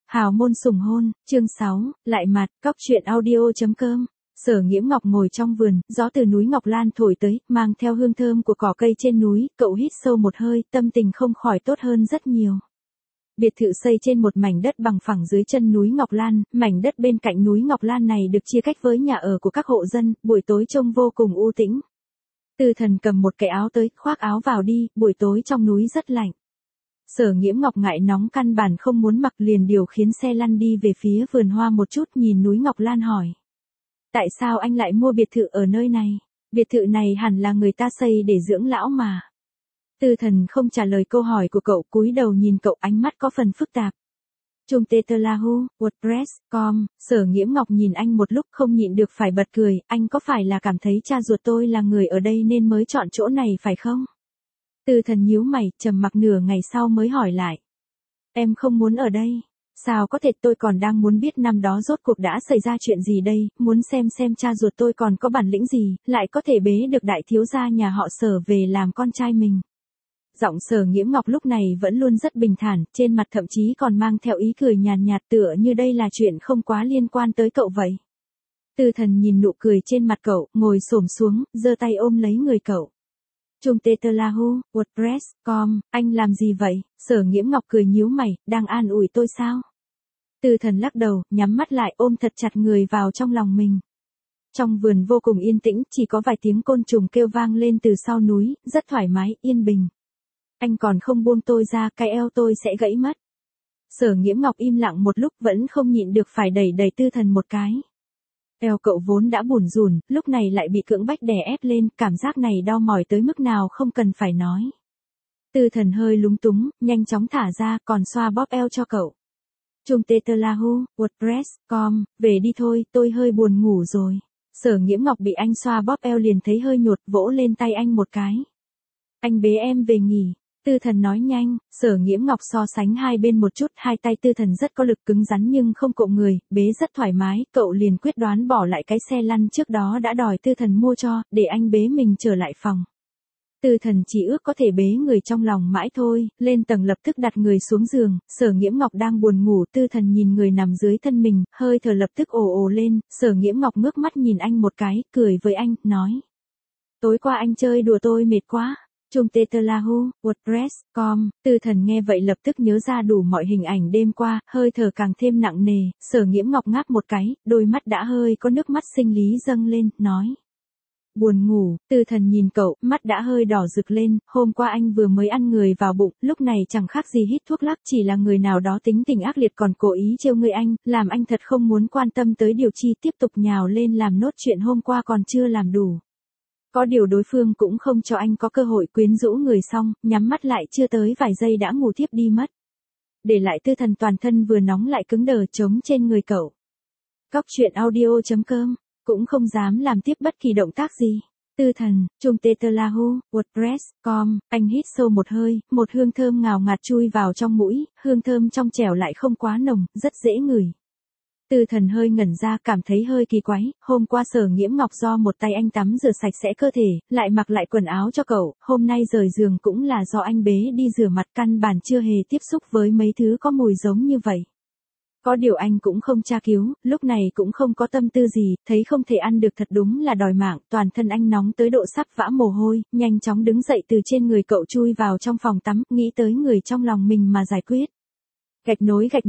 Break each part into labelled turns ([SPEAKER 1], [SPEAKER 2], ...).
[SPEAKER 1] Hào môn sủng hôn, chương 6, lại mặt, cóc truyện audio.com. Sở Nghiễm Ngọc ngồi trong vườn, gió từ núi Ngọc Lan thổi tới, mang theo hương thơm của cỏ cây trên núi, cậu hít sâu một hơi, tâm tình không khỏi tốt hơn rất nhiều. Biệt thự xây trên một mảnh đất bằng phẳng dưới chân núi Ngọc Lan, mảnh đất bên cạnh núi Ngọc Lan này được chia cách với nhà ở của các hộ dân, buổi tối trông vô cùng u tĩnh. Tư Thần cầm một cái áo tới, khoác áo vào đi, buổi tối trong núi rất lạnh. Sở Nghiễm Ngọc ngại nóng căn bản không muốn mặc, liền điều khiến xe lăn đi về phía vườn hoa một chút, nhìn núi Ngọc Lan hỏi. Tại sao anh lại mua biệt thự ở nơi này? Biệt thự này hẳn là người ta xây để dưỡng lão mà. Tư Thần không trả lời câu hỏi của cậu, cúi đầu nhìn cậu, ánh mắt có phần phức tạp. Trung Tetlahu, WordPress.com, Sở Nghiễm Ngọc nhìn anh một lúc không nhịn được phải bật cười, anh có phải là cảm thấy cha ruột tôi là người ở đây nên mới chọn chỗ này phải không? Tư Thần nhíu mày, trầm mặc nửa ngày sau mới hỏi lại. Em không muốn ở đây. Sao có thể, tôi còn đang muốn biết năm đó rốt cuộc đã xảy ra chuyện gì đây, muốn xem cha ruột tôi còn có bản lĩnh gì, lại có thể bế được đại thiếu gia nhà họ Sở về làm con trai mình. Giọng Sở Nghiễm Ngọc lúc này vẫn luôn rất bình thản, trên mặt thậm chí còn mang theo ý cười nhàn nhạt, tựa như đây là chuyện không quá liên quan tới cậu vậy. Tư Thần nhìn nụ cười trên mặt cậu, ngồi xổm xuống, giơ tay ôm lấy người cậu. Trung Tetlahu, WordPress.com, anh làm gì vậy? Sở Nghiễm Ngọc cười nhíu mày, đang an ủi tôi sao? Tư Thần lắc đầu, nhắm mắt lại ôm thật chặt người vào trong lòng mình. Trong vườn vô cùng yên tĩnh, chỉ có vài tiếng côn trùng kêu vang lên từ sau núi, rất thoải mái, yên bình. Anh còn không buông tôi ra, cái eo tôi sẽ gãy mất. Sở Nghiễm Ngọc im lặng một lúc vẫn không nhịn được phải đẩy Tư Thần một cái. Eo cậu vốn đã bủn rủn, lúc này lại bị cưỡng bách đè ép lên, cảm giác này đau mỏi tới mức nào không cần phải nói. Tư Thần hơi lúng túng, nhanh chóng thả ra, còn xoa bóp eo cho cậu. Trung Tetlahu, WordPress.com, về đi thôi, tôi hơi buồn ngủ rồi. Sở Nghiễm Ngọc bị anh xoa bóp eo liền thấy hơi nhột, vỗ lên tay anh một cái. Anh bế em về nghỉ. Tư Thần nói nhanh, Sở Nghiễm Ngọc so sánh hai bên một chút, hai tay Tư Thần rất có lực, cứng rắn nhưng không cộm người, bế rất thoải mái, cậu liền quyết đoán bỏ lại cái xe lăn trước đó đã đòi Tư Thần mua cho, để anh bế mình trở lại phòng. Tư Thần chỉ ước có thể bế người trong lòng mãi thôi, lên tầng lập tức đặt người xuống giường, Sở Nghiễm Ngọc đang buồn ngủ, Tư Thần nhìn người nằm dưới thân mình, hơi thở lập tức ồ lên, Sở Nghiễm Ngọc ngước mắt nhìn anh một cái, cười với anh, nói. Tối qua anh chơi đùa tôi mệt quá. Trung Tetlahu, WordPress.com, Tư Thần nghe vậy lập tức nhớ ra đủ mọi hình ảnh đêm qua, hơi thở càng thêm nặng nề, Sở Nghiễm Ngọc ngáp một cái, đôi mắt đã hơi có nước mắt sinh lý dâng lên, nói. Buồn ngủ, Tư Thần nhìn cậu, mắt đã hơi đỏ rực lên, hôm qua anh vừa mới ăn người vào bụng, lúc này chẳng khác gì hít thuốc lắc, chỉ là người nào đó tính tình ác liệt còn cố ý trêu ngươi anh, làm anh thật không muốn quan tâm tới điều chi, tiếp tục nhào lên làm nốt chuyện hôm qua còn chưa làm đủ. Có điều đối phương cũng không cho anh có cơ hội quyến rũ người xong, nhắm mắt lại chưa tới vài giây đã ngủ thiếp đi mất. Để lại Tư Thần toàn thân vừa nóng lại cứng đờ trống trên người cậu. Cóc truyện audio.com, cũng không dám làm tiếp bất kỳ động tác gì. Tư Thần, Trung Tetlahu, WordPress.com, anh hít sâu một hơi, một hương thơm ngào ngạt chui vào trong mũi, hương thơm trong trẻo lại không quá nồng, rất dễ ngửi. Tư Thần hơi ngẩn ra, cảm thấy hơi kỳ quái, hôm qua Sở Nghiễm Ngọc do một tay anh tắm rửa sạch sẽ cơ thể, lại mặc lại quần áo cho cậu, hôm nay rời giường cũng là do anh bế đi rửa mặt, căn bản chưa hề tiếp xúc với mấy thứ có mùi giống như vậy. Có điều anh cũng không tra cứu, lúc này cũng không có tâm tư gì, thấy không thể ăn được thật đúng là đòi mạng, toàn thân anh nóng tới độ sắp vã mồ hôi, nhanh chóng đứng dậy từ trên người cậu chui vào trong phòng tắm, nghĩ tới người trong lòng mình mà giải quyết. Gạch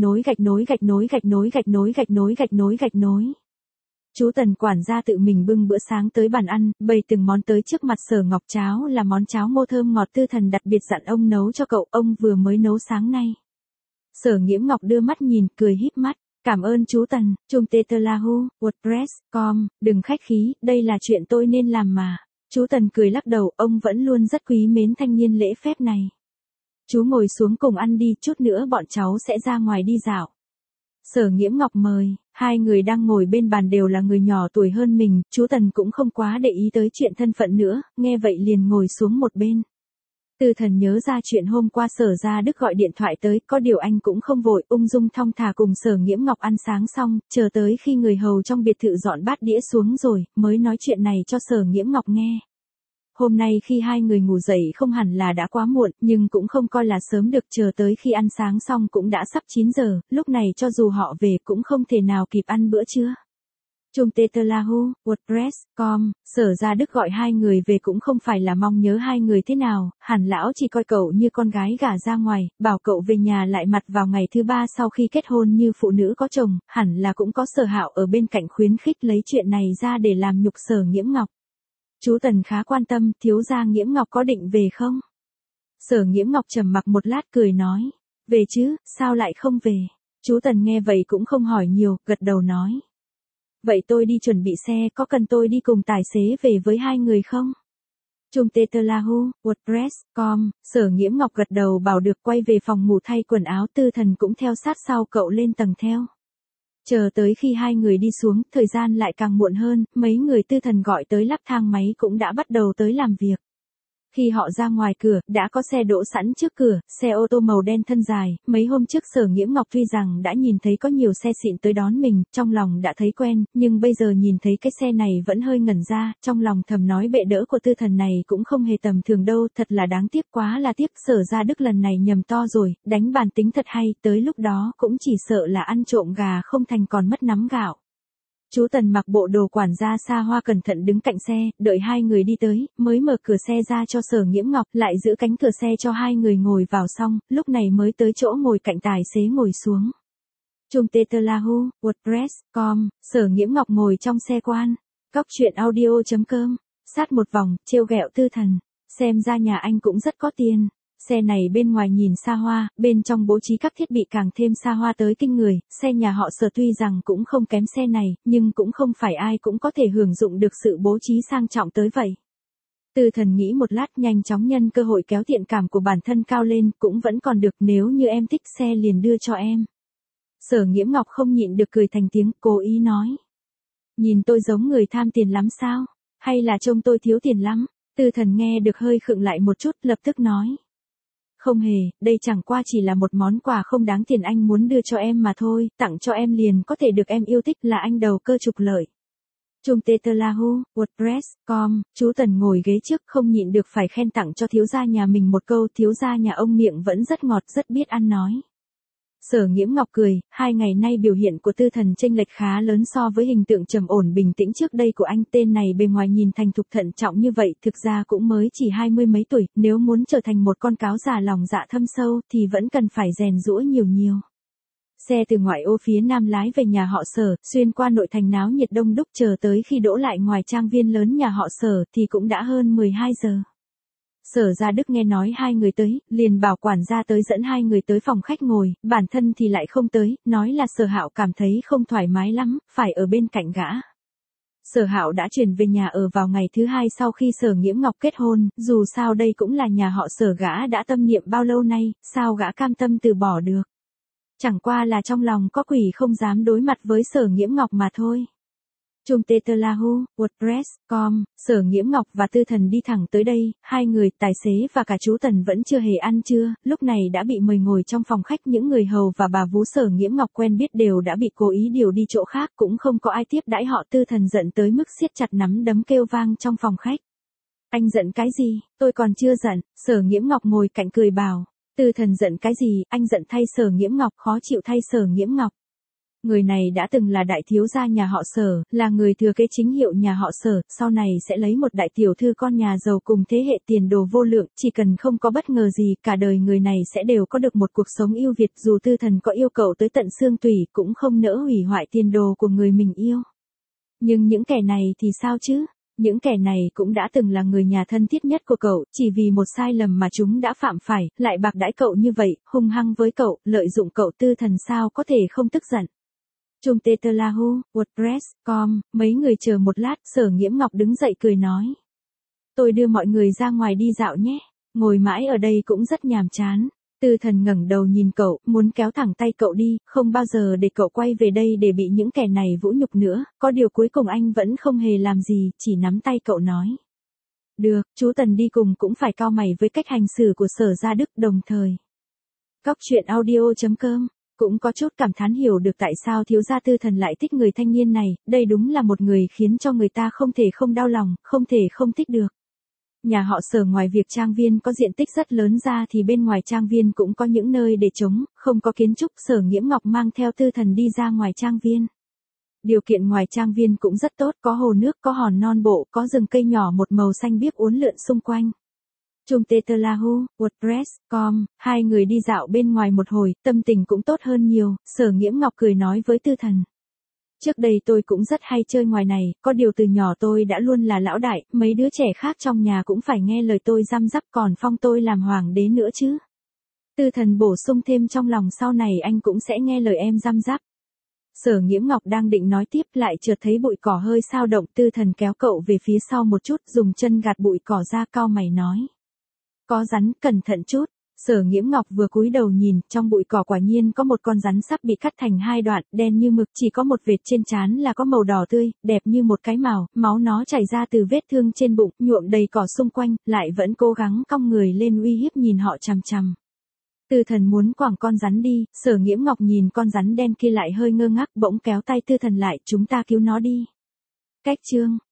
[SPEAKER 1] nối. Chú Tần quản gia tự mình bưng bữa sáng tới bàn ăn, bày từng món tới trước mặt Sở Ngọc, cháo là món cháo ngô thơm ngọt, Tư Thần đặc biệt dặn ông nấu cho cậu, ông vừa mới nấu sáng nay. Sở Nghiễm Ngọc đưa mắt nhìn, cười híp mắt, cảm ơn chú Tần. Trung Tetlahu, WordPress.com, đừng khách khí, đây là chuyện tôi nên làm mà. Chú Tần cười lắc đầu, ông vẫn luôn rất quý mến thanh niên lễ phép này. Chú ngồi xuống cùng ăn đi, chút nữa bọn cháu sẽ ra ngoài đi dạo. Sở Nghiễm Ngọc mời, hai người đang ngồi bên bàn đều là người nhỏ tuổi hơn mình, chú Tần cũng không quá để ý tới chuyện thân phận nữa, nghe vậy liền ngồi xuống một bên. Tư Thần nhớ ra chuyện hôm qua Sở Gia Đức gọi điện thoại tới, có điều anh cũng không vội, ung dung thong thả cùng Sở Nghiễm Ngọc ăn sáng xong, chờ tới khi người hầu trong biệt thự dọn bát đĩa xuống rồi, mới nói chuyện này cho Sở Nghiễm Ngọc nghe. Hôm nay khi hai người ngủ dậy không hẳn là đã quá muộn, nhưng cũng không coi là sớm được, chờ tới khi ăn sáng xong cũng đã sắp 9 giờ, lúc này cho dù họ về cũng không thể nào kịp ăn bữa trưa. Trung Tetlahu, WordPress.com, Sở Gia Đức gọi hai người về cũng không phải là mong nhớ hai người thế nào, hẳn lão chỉ coi cậu như con gái gả ra ngoài, bảo cậu về nhà lại mặt vào ngày thứ 3 sau khi kết hôn như phụ nữ có chồng, hẳn là cũng có Sở Hạo ở bên cạnh khuyến khích lấy chuyện này ra để làm nhục Sở Nghiễm Ngọc. Chú Tần khá quan tâm, thiếu gia Nghiễm Ngọc có định về không? Sở Nghiễm Ngọc trầm mặc một lát cười nói, về chứ, sao lại không về? Chú Tần nghe vậy cũng không hỏi nhiều, gật đầu nói. Vậy tôi đi chuẩn bị xe, có cần tôi đi cùng tài xế về với hai người không? Trung Tetlahu, WordPress.com, Sở Nghiễm Ngọc gật đầu bảo được, quay về phòng ngủ thay quần áo. Tư Thần cũng theo sát sau cậu lên tầng theo. Chờ tới khi hai người đi xuống, thời gian lại càng muộn hơn, mấy người Tư Thần gọi tới lắp thang máy cũng đã bắt đầu tới làm việc. Khi họ ra ngoài cửa, đã có xe đỗ sẵn trước cửa, xe ô tô màu đen thân dài, mấy hôm trước Sở Nghiễm Ngọc tuy rằng đã nhìn thấy có nhiều xe xịn tới đón mình, trong lòng đã thấy quen, nhưng bây giờ nhìn thấy cái xe này vẫn hơi ngẩn ra, trong lòng thầm nói bệ đỡ của Tư Thần này cũng không hề tầm thường đâu, thật là đáng tiếc, quá là tiếc, Sở Gia Đức lần này nhầm to rồi, đánh bàn tính thật hay, tới lúc đó cũng chỉ sợ là ăn trộm gà không thành còn mất nắm gạo. Chú Tần mặc bộ đồ quản gia xa hoa cẩn thận đứng cạnh xe, đợi hai người đi tới, mới mở cửa xe ra cho Sở Nghiễm Ngọc, lại giữ cánh cửa xe cho hai người ngồi vào xong, lúc này mới tới chỗ ngồi cạnh tài xế ngồi xuống. Trung Tetlahu, WordPress.com, Sở Nghiễm Ngọc ngồi trong xe quan. Cóc truyện audio.com, sát một vòng, trêu ghẹo Tư Thần, xem ra nhà anh cũng rất có tiền. Xe này bên ngoài nhìn xa hoa, bên trong bố trí các thiết bị càng thêm xa hoa tới kinh người, xe nhà họ Sở tuy rằng cũng không kém xe này, nhưng cũng không phải ai cũng có thể hưởng dụng được sự bố trí sang trọng tới vậy. Tư Thần nghĩ một lát, nhanh chóng nhân cơ hội kéo thiện cảm của bản thân cao lên, cũng vẫn còn được, nếu như em thích xe liền đưa cho em. Sở Nghiễm Ngọc không nhịn được cười thành tiếng, cố ý nói. Nhìn tôi giống người tham tiền lắm sao? Hay là trông tôi thiếu tiền lắm? Tư Thần nghe được hơi khựng lại một chút, lập tức nói. Không hề, đây chẳng qua chỉ là một món quà không đáng tiền anh muốn đưa cho em mà thôi, tặng cho em liền có thể được em yêu thích, là anh đầu cơ trục lợi. Trung Tetlahu, WordPress.com, chú Tần ngồi ghế trước không nhịn được phải khen tặng cho thiếu gia nhà mình một câu, thiếu gia nhà ông miệng vẫn rất ngọt, rất biết ăn nói. Sở Nghiễm Ngọc cười, 2 ngày nay biểu hiện của Tư Thần chênh lệch khá lớn so với hình tượng trầm ổn bình tĩnh trước đây của anh, tên này bề ngoài nhìn thành thục thận trọng như vậy, thực ra cũng mới chỉ 20 mấy tuổi, nếu muốn trở thành một con cáo già lòng dạ thâm sâu thì vẫn cần phải rèn giũa nhiều nhiều. Xe từ ngoại ô phía nam lái về nhà họ Sở, xuyên qua nội thành náo nhiệt đông đúc, chờ tới khi đỗ lại ngoài trang viên lớn nhà họ Sở thì cũng đã hơn 12 giờ. Sở Gia Đức nghe nói hai người tới, liền bảo quản gia tới dẫn hai người tới phòng khách ngồi, bản thân thì lại không tới, nói là Sở Hạo cảm thấy không thoải mái lắm, phải ở bên cạnh gã. Sở Hạo đã chuyển về nhà ở vào ngày thứ 2 sau khi Sở Nghiễm Ngọc kết hôn, dù sao đây cũng là nhà họ Sở, gã đã tâm niệm bao lâu nay, sao gã cam tâm từ bỏ được. Chẳng qua là trong lòng có quỷ không dám đối mặt với Sở Nghiễm Ngọc mà thôi. Trung Tetlahu, WordPress.com, Sở Nghiễm Ngọc và Tư Thần đi thẳng tới đây, hai người, tài xế và cả chú Tần vẫn chưa hề ăn trưa, lúc này đã bị mời ngồi trong phòng khách, những người hầu và bà vú Sở Nghiễm Ngọc quen biết đều đã bị cố ý điều đi chỗ khác, cũng không có ai tiếp đãi họ. Tư Thần giận tới mức siết chặt nắm đấm kêu vang trong phòng khách. Anh giận cái gì, tôi còn chưa giận, Sở Nghiễm Ngọc ngồi cạnh cười bảo. Tư Thần giận cái gì, anh giận thay Sở Nghiễm Ngọc, khó chịu thay Sở Nghiễm Ngọc. Người này đã từng là đại thiếu gia nhà họ Sở, là người thừa kế chính hiệu nhà họ Sở, sau này sẽ lấy một đại tiểu thư con nhà giàu cùng thế hệ, tiền đồ vô lượng, chỉ cần không có bất ngờ gì, cả đời người này sẽ đều có được một cuộc sống ưu việt, dù Tư Thần có yêu cầu tới tận xương tủy, cũng không nỡ hủy hoại tiền đồ của người mình yêu. Nhưng những kẻ này thì sao chứ? Những kẻ này cũng đã từng là người nhà thân thiết nhất của cậu, chỉ vì một sai lầm mà chúng đã phạm phải, lại bạc đãi cậu như vậy, hung hăng với cậu, lợi dụng cậu. Tư Thần sao có thể không tức giận. Trung Tetlahu, WordPress.com, mấy người chờ một lát, Sở Nghiễm Ngọc đứng dậy cười nói. Tôi đưa mọi người ra ngoài đi dạo nhé, ngồi mãi ở đây cũng rất nhàm chán. Tư Thần ngẩng đầu nhìn cậu, muốn kéo thẳng tay cậu đi, không bao giờ để cậu quay về đây để bị những kẻ này vũ nhục nữa, có điều cuối cùng anh vẫn không hề làm gì, chỉ nắm tay cậu nói. Được, chú Tần đi cùng cũng phải cau mày với cách hành xử của Sở Gia Đức, đồng thời. Cóc truyện audio.com cũng có chút cảm thán hiểu được tại sao thiếu gia Tư Thần lại thích người thanh niên này, đây đúng là một người khiến cho người ta không thể không đau lòng, không thể không thích được. Nhà họ Sở ngoài việc trang viên có diện tích rất lớn ra thì bên ngoài trang viên cũng có những nơi để trống, không có kiến trúc. Sở Nghiễm Ngọc mang theo Tư Thần đi ra ngoài trang viên. Điều kiện ngoài trang viên cũng rất tốt, có hồ nước, có hòn non bộ, có rừng cây nhỏ một màu xanh biếc uốn lượn xung quanh. Trung Tetlahu, WordPress.com, hai người đi dạo bên ngoài một hồi, tâm tình cũng tốt hơn nhiều. Sở Nghiễm Ngọc cười nói với Tư Thần. Trước đây tôi cũng rất hay chơi ngoài này, có điều từ nhỏ tôi đã luôn là lão đại, mấy đứa trẻ khác trong nhà cũng phải nghe lời tôi răm rắp, còn phong tôi làm hoàng đế nữa chứ. Tư Thần bổ sung thêm trong lòng sau này anh cũng sẽ nghe lời em răm rắp. Sở Nghiễm Ngọc đang định nói tiếp lại chợt thấy bụi cỏ hơi xao động. Tư Thần kéo cậu về phía sau một chút, dùng chân gạt bụi cỏ ra, cau mày nói. Có rắn, cẩn thận chút. Sở Nghiễm Ngọc vừa cúi đầu nhìn, trong bụi cỏ quả nhiên có một con rắn sắp bị cắt thành hai đoạn, đen như mực, chỉ có một vệt trên trán là có màu đỏ tươi, đẹp như một cái mào, máu nó chảy ra từ vết thương trên bụng, nhuộm đầy cỏ xung quanh, lại vẫn cố gắng cong người lên uy hiếp nhìn họ chằm chằm. Tư Thần muốn quẳng con rắn đi, Sở Nghiễm Ngọc nhìn con rắn đen kia lại hơi ngơ ngác, bỗng kéo tay Tư Thần lại, chúng ta cứu nó đi. Cách chương